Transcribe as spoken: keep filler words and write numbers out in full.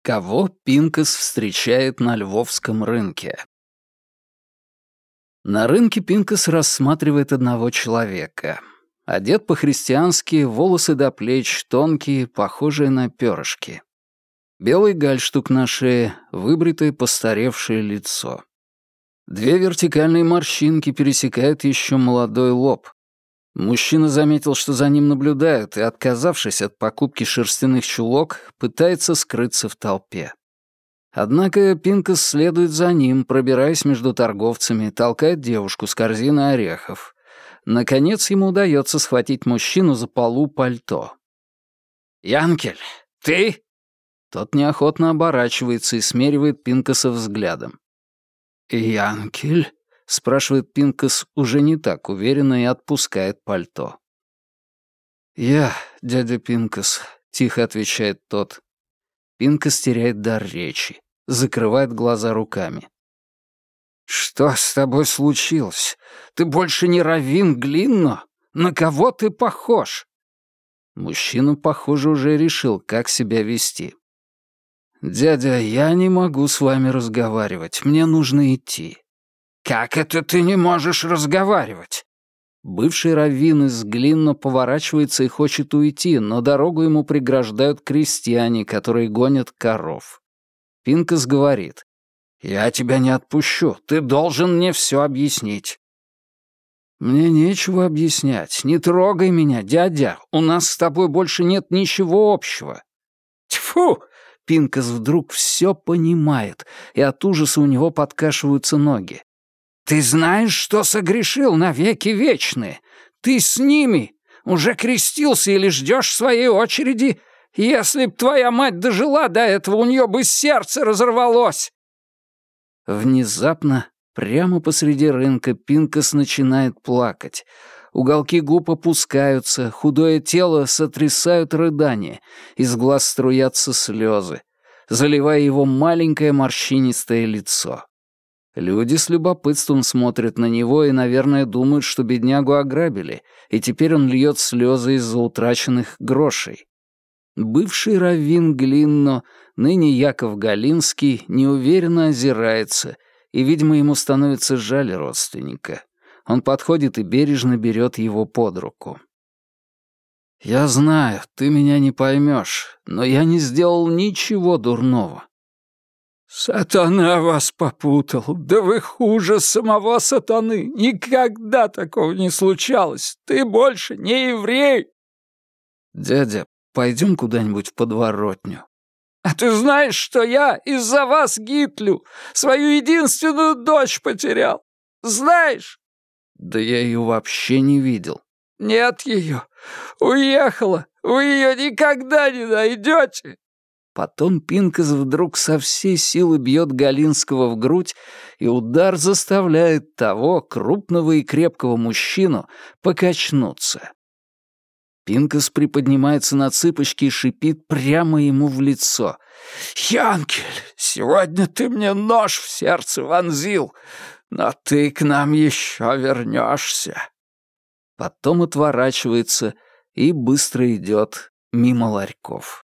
Кого Пинкас встречает на Львовском рынке? На рынке Пинкас рассматривает одного человека. Одет по-христиански, волосы до плеч, тонкие, похожие на перышки. Белый гальштук на шее, выбритое постаревшее лицо. Две вертикальные морщинки пересекают еще молодой лоб. Мужчина заметил, что за ним наблюдают, и, отказавшись от покупки шерстяных чулок, пытается скрыться в толпе. Однако Пинкас следует за ним, пробираясь между торговцами, толкает девушку с корзиной орехов. Наконец ему удается схватить мужчину за полу пальто. «Янкель, ты?» Тот неохотно оборачивается и смеривает Пинкаса взглядом. «Янкель?» — спрашивает Пинкас уже не так уверенно и отпускает пальто. «Я, дядя Пинкас», — тихо отвечает тот. Пинкас теряет дар речи, закрывает глаза руками. «Что с тобой случилось? Ты больше не Раввин Глинно? На кого ты похож?» Мужчина, похоже, уже решил, как себя вести. «Дядя, я не могу с вами разговаривать, мне нужно идти». «Как это ты не можешь разговаривать?» Бывший раввин из Глинно поворачивается и хочет уйти, но дорогу ему преграждают крестьяне, которые гонят коров. Пинкас говорит: «Я тебя не отпущу, ты должен мне все объяснить». «Мне нечего объяснять, не трогай меня, дядя, у нас с тобой больше нет ничего общего». «Тьфу!» Пинкас вдруг все понимает, и от ужаса у него подкашиваются ноги. «Ты знаешь, что согрешил навеки вечные? Ты с ними уже крестился или ждешь своей очереди? Если б твоя мать дожила до этого, у нее бы сердце разорвалось!» Внезапно, прямо посреди рынка, Пинкас начинает плакать. Уголки губ опускаются, худое тело сотрясают рыдания, из глаз струятся слезы, заливая его маленькое морщинистое лицо. Люди с любопытством смотрят на него и, наверное, думают, что беднягу ограбили, и теперь он льет слезы из-за утраченных грошей. Бывший раввин Глинно, ныне Яков Галинский, неуверенно озирается, и, видимо, ему становится жаль родственника. Он подходит и бережно берет его под руку. «Я знаю, ты меня не поймешь, но я не сделал ничего дурного». «Сатана вас попутал, да вы хуже самого сатаны, никогда такого не случалось, ты больше не еврей!» «Дядя, пойдем куда-нибудь в подворотню». «А ты знаешь, что я из-за вас Гитлю свою единственную дочь потерял? Знаешь?» «Да я ее вообще не видел». «Нет ее, уехала, вы ее никогда не найдете». Потом Пинкас вдруг со всей силы бьет Галинского в грудь, и удар заставляет того, крупного и крепкого мужчину, покачнуться. Пинкас приподнимается на цыпочки и шипит прямо ему в лицо. «Янкель, сегодня ты мне нож в сердце вонзил, но ты к нам еще вернешься». Потом отворачивается и быстро идет мимо ларьков.